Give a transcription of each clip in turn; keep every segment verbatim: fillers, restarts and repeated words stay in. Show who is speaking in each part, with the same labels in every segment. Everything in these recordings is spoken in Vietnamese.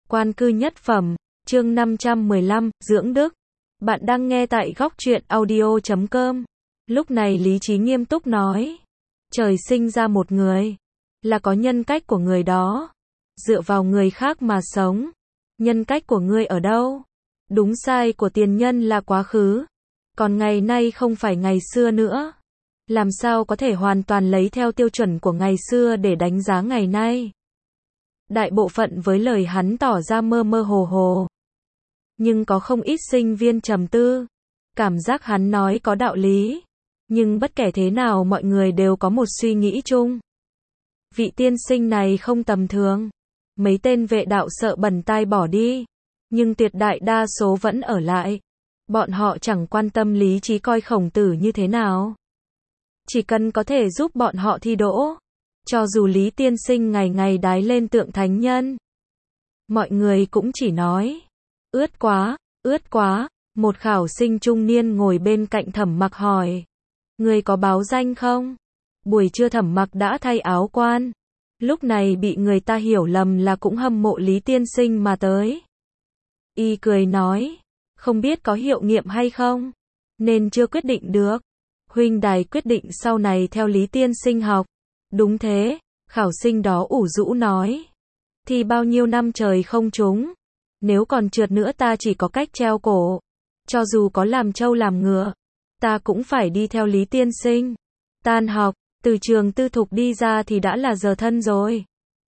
Speaker 1: Quan cư nhất phẩm, chương năm trăm mười lăm, dưỡng đức. Bạn đang nghe tại góc truyện audio chấm com. Lúc này Lý Trí nghiêm túc nói. Trời sinh ra một người, là có nhân cách của người đó. Dựa vào người khác mà sống. Nhân cách của ngươi ở đâu? Đúng sai của tiền nhân là quá khứ. Còn ngày nay không phải ngày xưa nữa. Làm sao có thể hoàn toàn lấy theo tiêu chuẩn của ngày xưa để đánh giá ngày nay? Đại bộ phận với lời hắn tỏ ra mơ mơ hồ hồ. Nhưng có không ít sinh viên trầm tư. Cảm giác hắn nói có đạo lý. Nhưng bất kể thế nào mọi người đều có một suy nghĩ chung. Vị tiên sinh này không tầm thường. Mấy tên vệ đạo sợ bẩn tai bỏ đi. Nhưng tuyệt đại đa số vẫn ở lại. Bọn họ chẳng quan tâm Lý Trí coi Khổng Tử như thế nào. Chỉ cần có thể giúp bọn họ thi đỗ. Cho dù Lý tiên sinh ngày ngày đái lên tượng thánh nhân. Mọi người cũng chỉ nói. Ướt quá, ướt quá. Một khảo sinh trung niên ngồi bên cạnh Thẩm Mặc hỏi. Người có báo danh không? Buổi trưa Thẩm Mặc đã thay áo quan. Lúc này bị người ta hiểu lầm là cũng hâm mộ Lý tiên sinh mà tới. Y cười nói. Không biết có hiệu nghiệm hay không? Nên chưa quyết định được. Huynh đài quyết định sau này theo Lý tiên sinh học. Đúng thế, khảo sinh đó ủ rũ nói. Thì bao nhiêu năm trời không trúng. Nếu còn trượt nữa ta chỉ có cách treo cổ. Cho dù có làm trâu làm ngựa, ta cũng phải đi theo Lý tiên sinh. Tan học, từ trường tư thục đi ra thì đã là giờ thân rồi.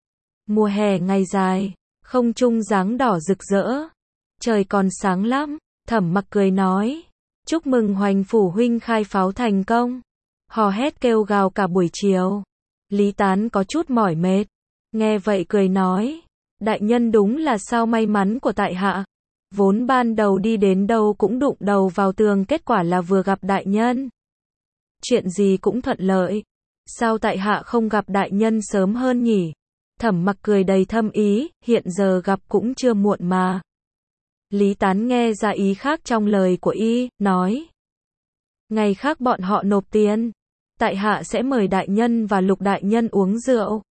Speaker 1: Mùa hè ngày dài, không trung dáng đỏ rực rỡ. Trời còn sáng lắm, Thẩm Mặc cười nói. Chúc mừng Hoành phủ huynh khai pháo thành công. Hò hét kêu gào cả buổi chiều. Lý Tán có chút mỏi mệt. Nghe vậy cười nói. Đại nhân đúng là sao may mắn của tại hạ. Vốn ban đầu đi đến đâu cũng đụng đầu vào tường, kết quả là vừa gặp đại nhân. Chuyện gì cũng thuận lợi. Sao tại hạ không gặp đại nhân sớm hơn nhỉ? Thẩm Mặc cười đầy thâm ý, hiện giờ gặp cũng chưa muộn mà. Lý Tán nghe ra ý khác trong lời của y, nói. Ngày khác bọn họ nộp tiền. Tại hạ sẽ mời đại nhân và Lục đại nhân uống rượu.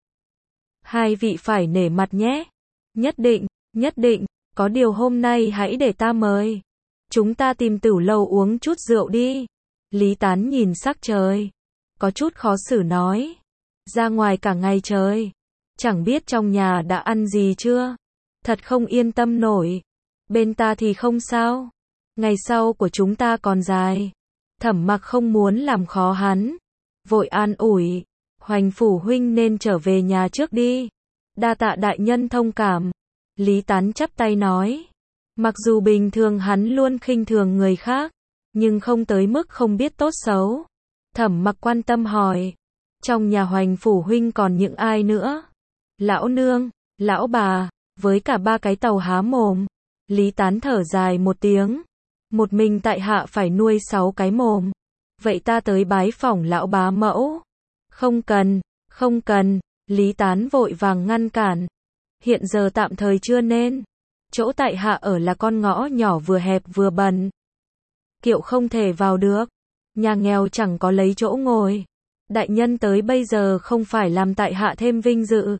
Speaker 1: Hai vị phải nể mặt nhé. Nhất định, nhất định, có điều hôm nay hãy để ta mời. Chúng ta tìm Tửu lâu uống chút rượu đi. Lý Tán nhìn sắc trời. Có chút khó xử nói. Ra ngoài cả ngày trời. Chẳng biết trong nhà đã ăn gì chưa. Thật không yên tâm nổi. Bên ta thì không sao. Ngày sau của chúng ta còn dài. Thẩm Mặc không muốn làm khó hắn. Vội an ủi. Hoành phủ huynh nên trở về nhà trước đi. Đa tạ đại nhân thông cảm. Lý Tán chắp tay nói. Mặc dù bình thường hắn luôn khinh thường người khác. Nhưng không tới mức không biết tốt xấu. Thẩm Mặc quan tâm hỏi. Trong nhà Hoành phủ huynh còn những ai nữa? Lão nương, lão bà, với cả ba cái tàu há mồm. Lý Tán thở dài một tiếng. Một mình tại hạ phải nuôi sáu cái mồm. Vậy ta tới bái phỏng lão bá mẫu. Không cần, không cần. Lý Tán vội vàng ngăn cản. Hiện giờ tạm thời chưa nên. Chỗ tại hạ ở là con ngõ nhỏ vừa hẹp vừa bẩn. Kiệu không thể vào được. Nhà nghèo chẳng có lấy chỗ ngồi. Đại nhân tới bây giờ không phải làm tại hạ thêm vinh dự,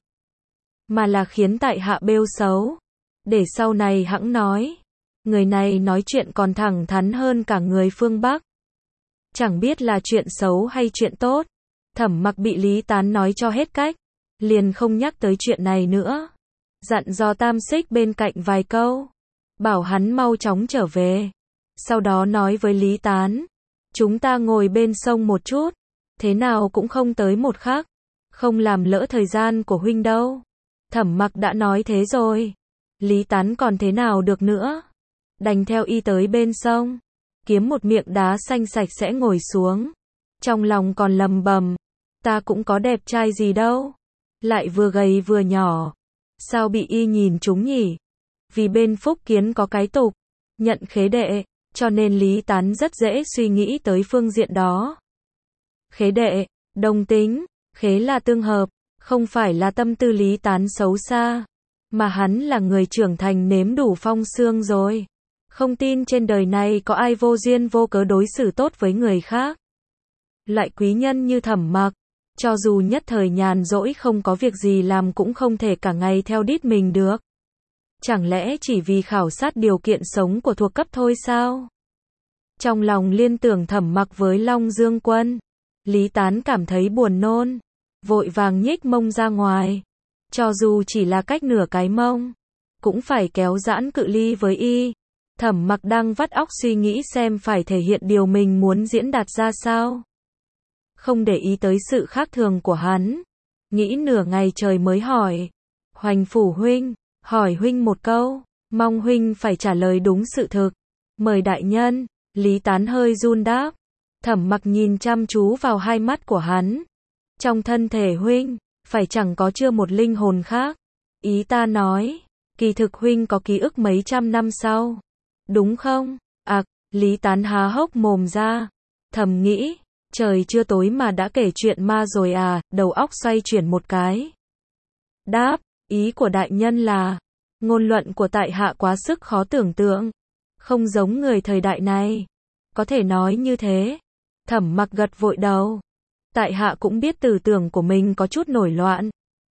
Speaker 1: mà là khiến tại hạ bêu xấu. Để sau này hẵng nói. Người này nói chuyện còn thẳng thắn hơn cả người phương Bắc. Chẳng biết là chuyện xấu hay chuyện tốt. Thẩm Mặc bị Lý Tán nói cho hết cách. Liền không nhắc tới chuyện này nữa. Dặn dò Tam Xích bên cạnh vài câu. Bảo hắn mau chóng trở về. Sau đó nói với Lý Tán. Chúng ta ngồi bên sông một chút. Thế nào cũng không tới một khắc. Không làm lỡ thời gian của huynh đâu. Thẩm Mặc đã nói thế rồi. Lý Tán còn thế nào được nữa. Đành theo y tới bên sông. Kiếm một miệng đá xanh sạch sẽ ngồi xuống. Trong lòng còn lầm bầm. Ta cũng có đẹp trai gì đâu. Lại vừa gầy vừa nhỏ. Sao bị y nhìn trúng nhỉ? Vì bên Phúc Kiến có cái tục. Nhận khế đệ. Cho nên Lý Tán rất dễ suy nghĩ tới phương diện đó. Khế đệ, đồng tính. Khế là tương hợp. Không phải là tâm tư Lý Tán xấu xa. Mà hắn là người trưởng thành nếm đủ phong sương rồi. Không tin trên đời này có ai vô duyên vô cớ đối xử tốt với người khác. Loại quý nhân như Thẩm Mặc, cho dù nhất thời nhàn rỗi không có việc gì làm cũng không thể cả ngày theo đít mình được. Chẳng lẽ chỉ vì khảo sát điều kiện sống của thuộc cấp thôi sao? Trong lòng liên tưởng Thẩm Mặc với Long Dương Quân, Lý Tán cảm thấy buồn nôn, vội vàng nhích mông ra ngoài. Cho dù chỉ là cách nửa cái mông, cũng phải kéo giãn cự ly với y. Thẩm Mặc đang vắt óc suy nghĩ xem phải thể hiện điều mình muốn diễn đạt ra sao. Không để ý tới sự khác thường của hắn. Nghĩ nửa ngày trời mới hỏi. Hoành Phủ huynh, hỏi huynh một câu, mong huynh phải trả lời đúng sự thực. Mời đại nhân. Lý Tán hơi run đáp. Thẩm Mặc nhìn chăm chú vào hai mắt của hắn. Trong thân thể huynh, phải chẳng có chưa một linh hồn khác. Ý ta nói, kỳ thực huynh có ký ức mấy trăm năm sau. Đúng không? Ặc, à, Lý Tán há hốc mồm ra. Thầm nghĩ, trời chưa tối mà đã kể chuyện ma rồi à, đầu óc xoay chuyển một cái. Đáp, ý của đại nhân là, ngôn luận của tại hạ quá sức khó tưởng tượng. Không giống người thời đại này. Có thể nói như thế. Thẩm Mặc gật vội đầu. Tại hạ cũng biết tư tưởng của mình có chút nổi loạn.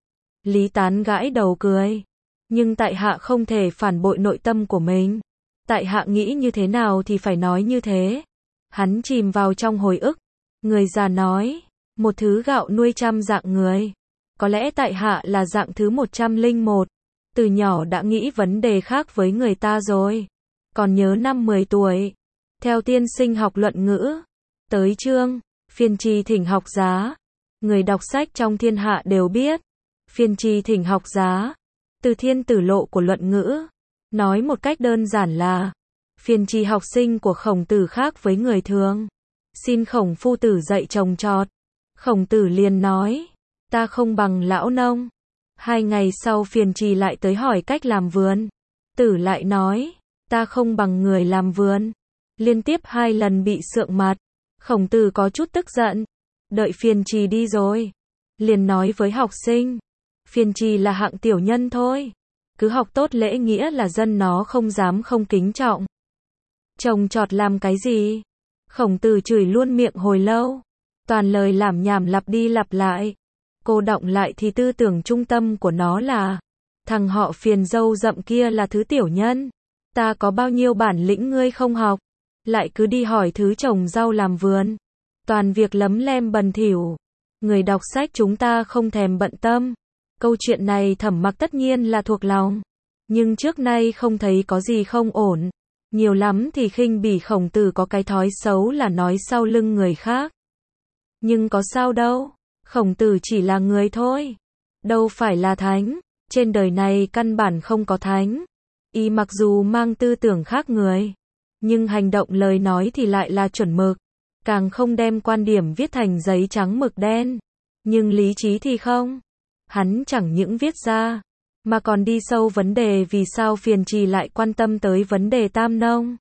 Speaker 1: Lý Tán gãi đầu cười. Nhưng tại hạ không thể phản bội nội tâm của mình. Tại hạ nghĩ như thế nào thì phải nói như thế. Hắn chìm vào trong hồi ức. Người già nói, một thứ gạo nuôi trăm dạng người. Có lẽ tại hạ là dạng thứ một trăm lẻ một. Từ nhỏ đã nghĩ vấn đề khác với người ta rồi. Còn nhớ năm mười tuổi. Theo tiên sinh học luận ngữ. Tới chương, phiên trì thỉnh học giá. Người đọc sách trong thiên hạ đều biết. Phiên trì thỉnh học giá. Từ thiên tử lộ của luận ngữ. Nói một cách đơn giản là, phiên trì học sinh của Khổng Tử khác với người thường. Xin Khổng phu tử dạy trồng trọt. Khổng Tử liền nói, ta không bằng lão nông. Hai ngày sau phiên trì lại tới hỏi cách làm vườn. Tử lại nói, ta không bằng người làm vườn. Liên tiếp hai lần bị sượng mặt. Khổng Tử có chút tức giận. Đợi phiên trì đi rồi. Liền nói với học sinh, phiên trì là hạng tiểu nhân thôi. Cứ học tốt lễ nghĩa là dân nó không dám không kính trọng. Trồng trọt làm cái gì? Khổng Tử chửi luôn miệng hồi lâu. Toàn lời lảm nhảm lặp đi lặp lại. Cô đọng lại thì tư tưởng trung tâm của nó là, thằng họ phiền râu rậm kia là thứ tiểu nhân. Ta có bao nhiêu bản lĩnh ngươi không học. Lại cứ đi hỏi thứ trồng rau làm vườn. Toàn việc lấm lem bẩn thỉu. Người đọc sách chúng ta không thèm bận tâm. Câu chuyện này Thẩm Mặc tất nhiên là thuộc lòng. Nhưng trước nay không thấy có gì không ổn. Nhiều lắm thì khinh bỉ Khổng Tử có cái thói xấu là nói sau lưng người khác. Nhưng có sao đâu. Khổng Tử chỉ là người thôi. Đâu phải là thánh. Trên đời này căn bản không có thánh. Y mặc dù mang tư tưởng khác người. Nhưng hành động lời nói thì lại là chuẩn mực. Càng không đem quan điểm viết thành giấy trắng mực đen. Nhưng lý trí thì không. Hắn chẳng những viết ra, mà còn đi sâu vấn đề vì sao phiền trì lại quan tâm tới vấn đề tam nông.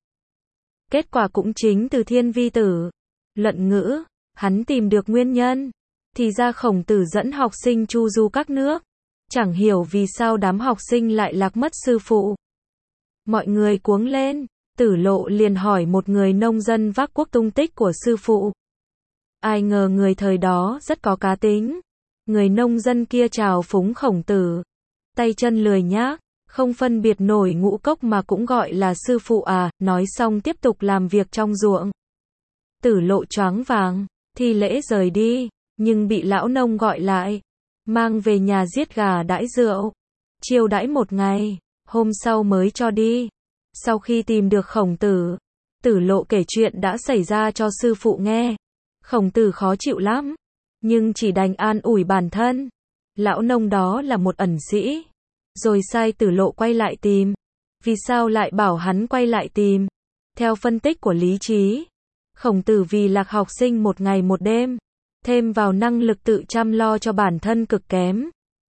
Speaker 1: Kết quả cũng chính từ thiên vi tử. Luận ngữ, hắn tìm được nguyên nhân. Thì ra Khổng Tử dẫn học sinh chu du các nước. Chẳng hiểu vì sao đám học sinh lại lạc mất sư phụ. Mọi người cuống lên. Tử Lộ liền hỏi một người nông dân vác cuốc tung tích của sư phụ. Ai ngờ người thời đó rất có cá tính. Người nông dân kia chào phúng Khổng Tử. Tay chân lười nhác, không phân biệt nổi ngũ cốc mà cũng gọi là sư phụ à, nói xong tiếp tục làm việc trong ruộng. Tử Lộ choáng váng, thi lễ rời đi, nhưng bị lão nông gọi lại. Mang về nhà giết gà đãi rượu. Chiêu đãi một ngày, hôm sau mới cho đi. Sau khi tìm được Khổng Tử, Tử Lộ kể chuyện đã xảy ra cho sư phụ nghe. Khổng Tử khó chịu lắm, nhưng chỉ đành an ủi bản thân. Lão nông đó là một ẩn sĩ. Rồi sai Tử Lộ quay lại tìm. Vì sao lại bảo hắn quay lại tìm? Theo phân tích của lý trí, Khổng Tử vì lạc học sinh một ngày một đêm, thêm vào năng lực tự chăm lo cho bản thân cực kém.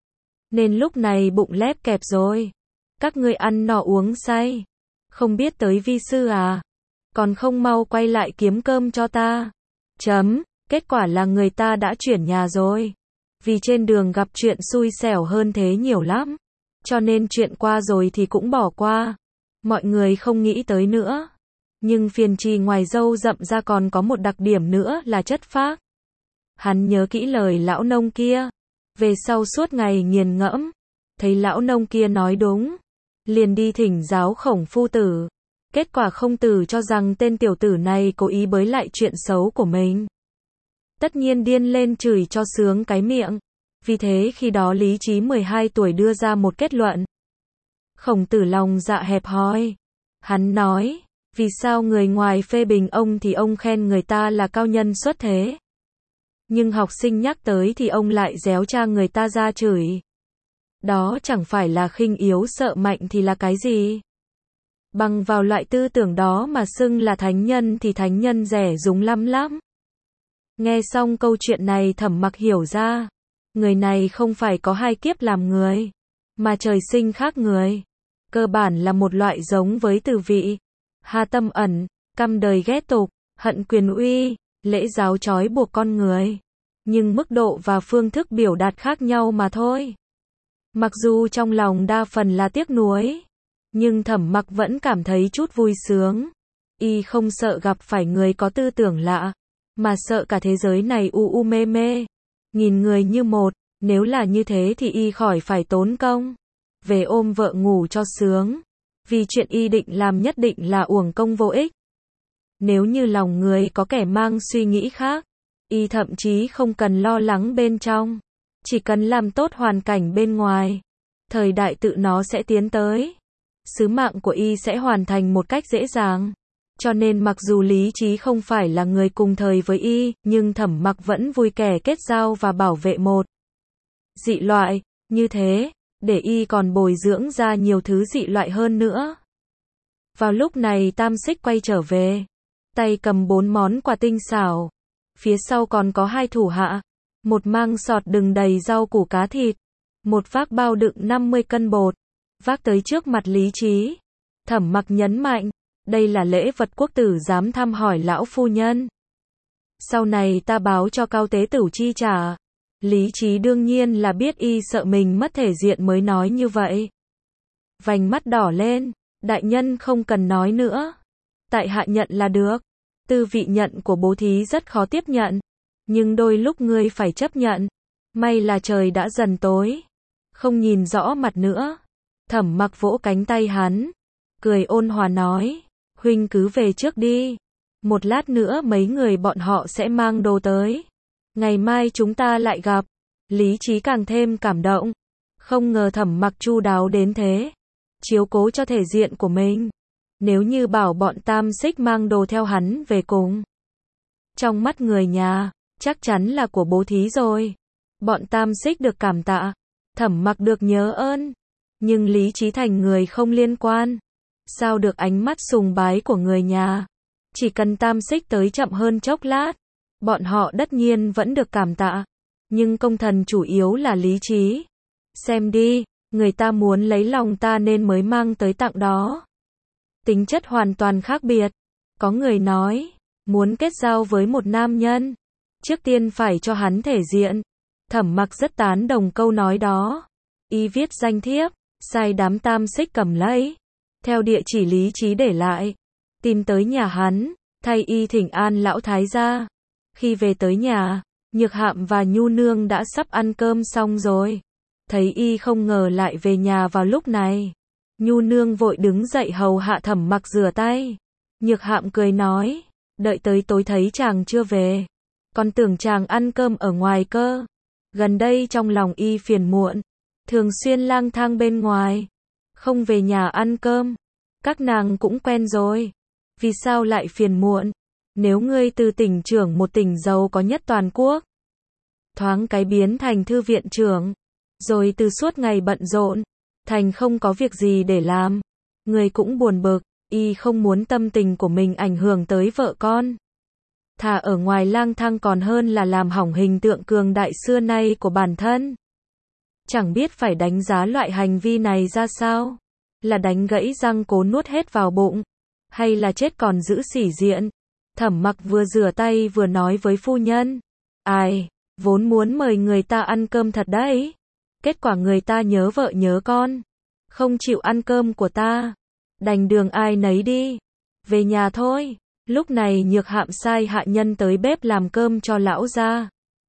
Speaker 1: Nên lúc này bụng lép kẹp rồi. Các ngươi ăn no uống say. Không biết tới vi sư à? Còn không mau quay lại kiếm cơm cho ta. Chấm. Kết quả là người ta đã chuyển nhà rồi. Vì trên đường gặp chuyện xui xẻo hơn thế nhiều lắm. Cho nên chuyện qua rồi thì cũng bỏ qua. Mọi người không nghĩ tới nữa. Nhưng phiền trì ngoài râu rậm ra còn có một đặc điểm nữa là chất phác. Hắn nhớ kỹ lời lão nông kia. Về sau suốt ngày nghiền ngẫm. Thấy lão nông kia nói đúng. liền đi thỉnh giáo Khổng phu tử. Kết quả Khổng tử cho rằng tên tiểu tử này cố ý bới lại chuyện xấu của mình. Tất nhiên điên lên chửi cho sướng cái miệng. Vì thế khi đó Lý Trí mười hai tuổi đưa ra một kết luận. Khổng tử lòng dạ hẹp hòi. Hắn nói, vì sao người ngoài phê bình ông thì ông khen người ta là cao nhân xuất thế. Nhưng học sinh nhắc tới thì ông lại réo cha người ta ra chửi. Đó chẳng phải là khinh yếu sợ mạnh thì là cái gì? Bằng vào loại tư tưởng đó mà xưng là thánh nhân thì thánh nhân rẻ rúng lắm lắm. Nghe xong câu chuyện này Thẩm Mặc hiểu ra. Người này không phải có hai kiếp làm người, mà trời sinh khác người. Cơ bản là một loại giống với Từ Vị. Hà tâm ẩn, căm đời ghét tục, hận quyền uy, lễ giáo trói buộc con người. Nhưng mức độ và phương thức biểu đạt khác nhau mà thôi. Mặc dù trong lòng đa phần là tiếc nuối, nhưng Thẩm Mặc vẫn cảm thấy chút vui sướng. Y không sợ gặp phải người có tư tưởng lạ, mà sợ cả thế giới này u u mê mê, nhìn người như một. Nếu là như thế thì y khỏi phải tốn công về ôm vợ ngủ cho sướng, vì chuyện y định làm nhất định là uổng công vô ích. Nếu như lòng người có kẻ mang suy nghĩ khác, y thậm chí không cần lo lắng bên trong, chỉ cần làm tốt hoàn cảnh bên ngoài, thời đại tự nó sẽ tiến tới. Sứ mạng của y sẽ hoàn thành một cách dễ dàng. Cho nên mặc dù Lý Trí không phải là người cùng thời với y, nhưng Thẩm Mặc vẫn vui kẻ kết giao và bảo vệ một dị loại, như thế, để y còn bồi dưỡng ra nhiều thứ dị loại hơn nữa. Vào lúc này Tam Xích quay trở về, tay cầm bốn món quà tinh xảo, phía sau còn có hai thủ hạ, một mang sọt đựng đầy rau củ cá thịt, một vác bao đựng năm mươi cân bột, vác tới trước mặt Lý Trí. Thẩm Mặc nhấn mạnh, đây là lễ vật quốc tử dám thăm hỏi lão phu nhân. Sau này ta báo cho Cao Tế Tửu chi trả. Lý Trí đương nhiên là biết y sợ mình mất thể diện mới nói như vậy. Vành mắt đỏ lên, đại nhân không cần nói nữa. Tại hạ nhận là được. Tư vị nhận của bố thí rất khó tiếp nhận, nhưng đôi lúc ngươi phải chấp nhận. May là trời đã dần tối, không nhìn rõ mặt nữa. Thẩm Mặc vỗ cánh tay hắn, cười ôn hòa nói, huynh cứ về trước đi. Một lát nữa mấy người bọn họ sẽ mang đồ tới. Ngày mai chúng ta lại gặp. Lý Trí càng thêm cảm động. Không ngờ Thẩm Mặc chu đáo đến thế. Chiếu cố cho thể diện của mình. Nếu như bảo bọn Tam Xích mang đồ theo hắn về cùng, trong mắt người nhà, chắc chắn là của bố thí rồi. Bọn Tam Xích được cảm tạ, Thẩm Mặc được nhớ ơn. Nhưng Lý Trí thành người không liên quan. Sao được ánh mắt sùng bái của người nhà. Chỉ cần Tam Xích tới chậm hơn chốc lát, bọn họ tất nhiên vẫn được cảm tạ. Nhưng công thần chủ yếu là Lý Trí. Xem đi, người ta muốn lấy lòng ta nên mới mang tới tặng đó. Tính chất hoàn toàn khác biệt. Có người nói, muốn kết giao với một nam nhân, trước tiên phải cho hắn thể diện. Thẩm Mặc rất tán đồng câu nói đó. Y viết danh thiếp, sai đám Tam Xích cầm lấy, theo địa chỉ Lý Trí để lại, tìm tới nhà hắn, thay y thỉnh an lão thái gia. Khi về tới nhà, Nhược Hạm và Nhu Nương đã sắp ăn cơm xong rồi. Thấy y không ngờ lại về nhà vào lúc này, Nhu Nương vội đứng dậy hầu hạ Thẩm Mặc rửa tay. Nhược Hạm cười nói, đợi tới tối thấy chàng chưa về, còn tưởng chàng ăn cơm ở ngoài cơ. Gần đây trong lòng y phiền muộn, thường xuyên lang thang bên ngoài, không về nhà ăn cơm. Các nàng cũng quen rồi. Vì sao lại phiền muộn? Nếu ngươi từ tỉnh trưởng một tỉnh giàu có nhất toàn quốc, thoáng cái biến thành thư viện trưởng, rồi từ suốt ngày bận rộn, thành không có việc gì để làm, người cũng buồn bực. Y không muốn tâm tình của mình ảnh hưởng tới vợ con. Thà ở ngoài lang thang còn hơn là làm hỏng hình tượng cường đại xưa nay của bản thân. Chẳng biết phải đánh giá loại hành vi này ra sao. Là đánh gãy răng cố nuốt hết vào bụng, hay là chết còn giữ sĩ diện. Thẩm Mặc vừa rửa tay vừa nói với phu nhân, ai, vốn muốn mời người ta ăn cơm thật đấy. Kết quả người ta nhớ vợ nhớ con, không chịu ăn cơm của ta. Đành đường ai nấy đi, về nhà thôi. Lúc này Nhược Hạm sai hạ nhân tới bếp làm cơm cho lão gia.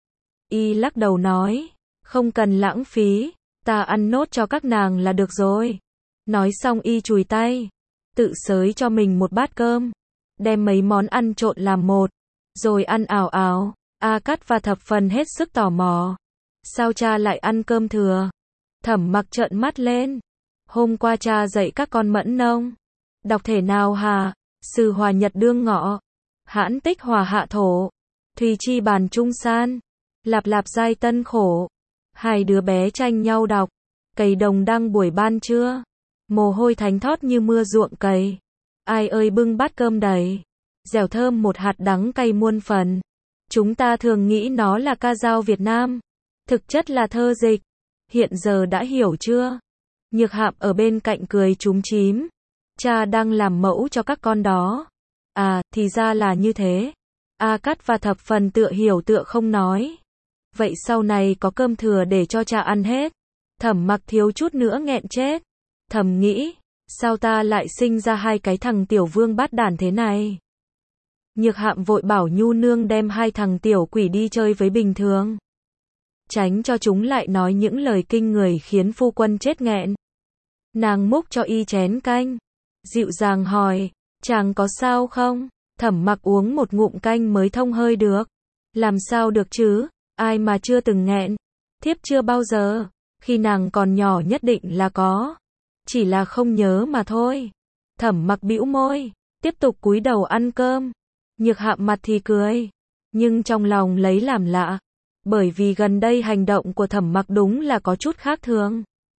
Speaker 1: Y lắc đầu nói, không cần lãng phí, ta ăn nốt cho các nàng là được rồi. Nói xong y chùi tay, tự xới cho mình một bát cơm, đem mấy món ăn trộn làm một, rồi ăn ào ào. A Cát và Thập Phần hết sức tò mò. Sao cha lại ăn cơm thừa? Thẩm Mặc trợn mắt lên. Hôm qua cha dạy các con mẫn nông. Đọc thể nào hà? Sử hòa nhật đương ngọ. Hãn tích hòa hạ thổ. Thùy chi bàn trung san. Lạp lạp giai tân khổ. Hai đứa bé tranh nhau đọc. Cày đồng đăng buổi ban trưa. Mồ hôi thánh thót như mưa ruộng cày. Ai ơi bưng bát cơm đầy. Dẻo thơm một hạt đắng cay muôn phần. Chúng ta thường nghĩ nó là ca dao Việt Nam. Thực chất là thơ dịch. Hiện giờ đã hiểu chưa? Nhược Hạm ở bên cạnh cười chúm chím. Cha đang làm mẫu cho các con đó. À, thì ra là như thế. A Cát và Thập Phần tựa hiểu tựa không nói. Vậy sau này có cơm thừa để cho cha ăn hết. Thẩm Mặc thiếu chút nữa nghẹn chết. Thầm nghĩ, sao ta lại sinh ra hai cái thằng tiểu vương bát đản thế này? Nhược Hạm vội bảo Nhu Nương đem hai thằng tiểu quỷ đi chơi với bình thường. Tránh cho chúng lại nói những lời kinh người khiến phu quân chết nghẹn. Nàng múc cho y chén canh. Dịu dàng hỏi, chàng có sao không? Thẩm Mặc uống một ngụm canh mới thông hơi được. Làm sao được chứ? Ai mà chưa từng nghẹn? Thiếp chưa bao giờ. Khi nàng còn nhỏ nhất định là có. Chỉ là không nhớ mà thôi. Thẩm Mặc bĩu môi, tiếp tục cúi đầu ăn cơm. Nhược Hạm mặt thì cười, nhưng trong lòng lấy làm lạ. Bởi vì gần đây hành động của Thẩm Mặc đúng là có chút khác thường.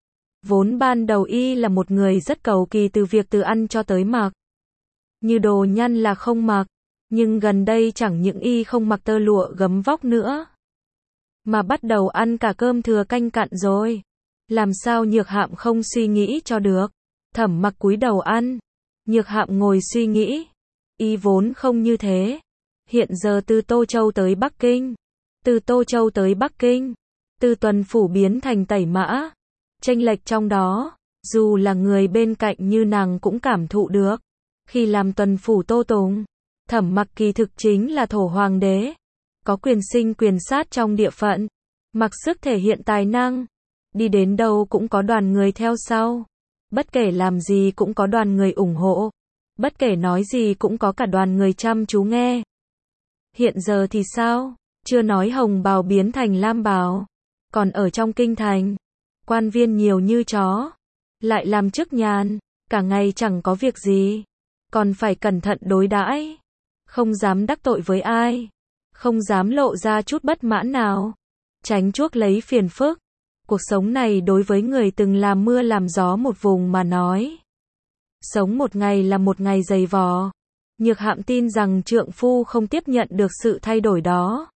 Speaker 1: Vốn ban đầu y là một người rất cầu kỳ từ việc từ ăn cho tới mặc. Như đồ nhăn là không mặc, nhưng gần đây chẳng những y không mặc tơ lụa gấm vóc nữa, mà bắt đầu ăn cả cơm thừa canh cặn rồi. Làm sao Nhược Hạm không suy nghĩ cho được? Thẩm Mặc cúi đầu ăn, Nhược Hạm ngồi suy nghĩ. Y vốn không như thế. Hiện giờ từ Tô Châu tới Bắc Kinh, từ Tô Châu tới Bắc Kinh, từ tuần phủ biến thành Tẩy Mã. Chênh lệch trong đó, dù là người bên cạnh như nàng cũng cảm thụ được. Khi làm tuần phủ Tô Tùng, Thẩm Mặc kỳ thực chính là thổ hoàng đế, có quyền sinh quyền sát trong địa phận, mặc sức thể hiện tài năng, đi đến đâu cũng có đoàn người theo sau, bất kể làm gì cũng có đoàn người ủng hộ, bất kể nói gì cũng có cả đoàn người chăm chú nghe. Hiện giờ thì sao? Chưa nói hồng bào biến thành lam bào, còn ở trong kinh thành, quan viên nhiều như chó, lại làm chức nhàn, cả ngày chẳng có việc gì, còn phải cẩn thận đối đãi, không dám đắc tội với ai, không dám lộ ra chút bất mãn nào, tránh chuốc lấy phiền phức. Cuộc sống này đối với người từng làm mưa làm gió một vùng mà nói, sống một ngày là một ngày dày vò. Nhược Hạm tin rằng trượng phu không tiếp nhận được sự thay đổi đó,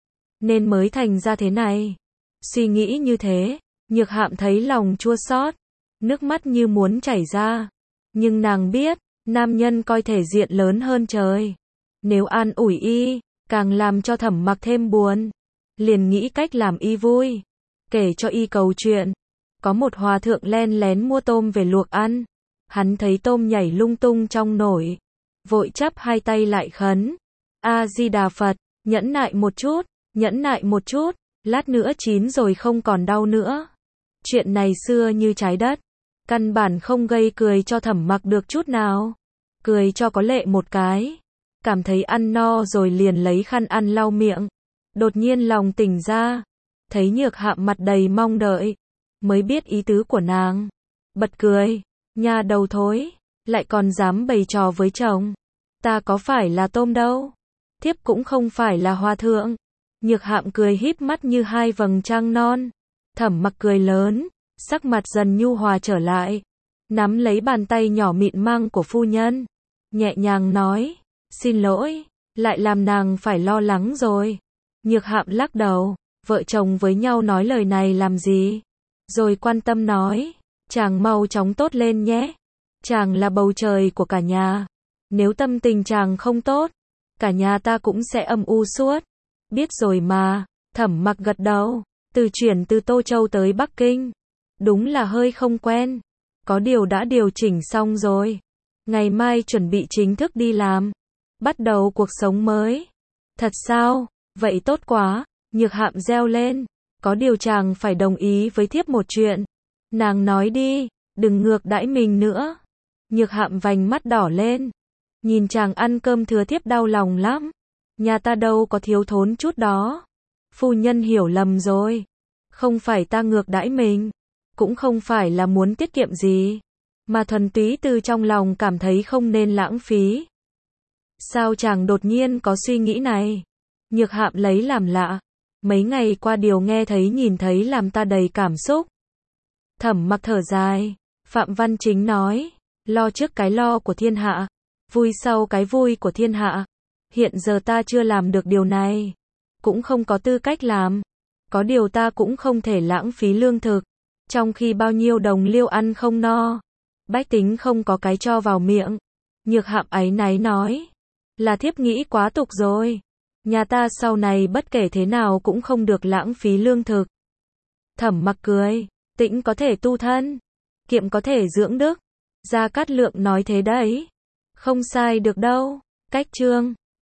Speaker 1: nên mới thành ra thế này. Suy nghĩ như thế, Nhược Hạm thấy lòng chua xót, nước mắt như muốn chảy ra. Nhưng nàng biết, nam nhân coi thể diện lớn hơn trời. Nếu an ủi y, càng làm cho Thẩm Mặc thêm buồn. Liền nghĩ cách làm y vui, kể cho y câu chuyện. Có một hòa thượng len lén mua tôm về luộc ăn. Hắn thấy tôm nhảy lung tung trong nồi, vội chắp hai tay lại khấn: A Di Đà Phật, nhẫn nại một chút, nhẫn nại một chút, lát nữa chín rồi không còn đau nữa. Chuyện này xưa như trái đất, căn bản không gây cười cho Thẩm Mặc được chút nào. Cười cho có lệ một cái, cảm thấy ăn no rồi liền lấy khăn ăn lau miệng. Đột nhiên lòng tỉnh ra, thấy Nhược Hạm mặt đầy mong đợi, mới biết ý tứ của nàng. Bật cười, nha đầu thối, lại còn dám bày trò với chồng. Ta có phải là tôm đâu, thiếp cũng không phải là hòa thượng. Nhược Hạm cười híp mắt như hai vầng trăng non. Thẩm Mặc cười lớn, sắc mặt dần nhu hòa trở lại, nắm lấy bàn tay nhỏ mịn măng của phu nhân, nhẹ nhàng nói: Xin lỗi, lại làm nàng phải lo lắng rồi. Nhược Hạm lắc đầu, vợ chồng với nhau nói lời này làm gì? Rồi quan tâm nói: Chàng mau chóng tốt lên nhé. Chàng là bầu trời của cả nhà. Nếu tâm tình chàng không tốt, cả nhà ta cũng sẽ âm u suốt. Biết rồi mà. Thẩm Mặc gật đầu. Từ chuyển từ Tô Châu tới Bắc Kinh, đúng là hơi không quen. Có điều đã điều chỉnh xong rồi. Ngày mai chuẩn bị chính thức đi làm, bắt đầu cuộc sống mới. Thật sao? Vậy tốt quá. Nhược Hạm reo lên. Có điều chàng phải đồng ý với thiếp một chuyện. Nàng nói đi. Đừng ngược đãi mình nữa. Nhược Hạm vành mắt đỏ lên. Nhìn chàng ăn cơm thừa thiếp đau lòng lắm. Nhà ta đâu có thiếu thốn chút đó. Phu nhân hiểu lầm rồi. Không phải ta ngược đãi mình. Cũng không phải là muốn tiết kiệm gì. Mà thuần túy từ trong lòng cảm thấy không nên lãng phí. Sao chàng đột nhiên có suy nghĩ này? Nhược Hạm lấy làm lạ. Mấy ngày qua điều nghe thấy nhìn thấy làm ta đầy cảm xúc. Thẩm Mặc thở dài. Phạm Văn Chính nói. Lo trước cái lo của thiên hạ. Vui sau cái vui của thiên hạ. Hiện giờ ta chưa làm được điều này. Cũng không có tư cách làm. Có điều ta cũng không thể lãng phí lương thực. Trong khi bao nhiêu đồng liêu ăn không no. Bách tính không có cái cho vào miệng. Nhược Hạm áy náy nói. Là thiếp nghĩ quá tục rồi. Nhà ta sau này bất kể thế nào cũng không được lãng phí lương thực. Thẩm Mặc cười. Tĩnh có thể tu thân. Kiệm có thể dưỡng đức. Gia Cát Lượng nói thế đấy. Không sai được đâu. Cách chương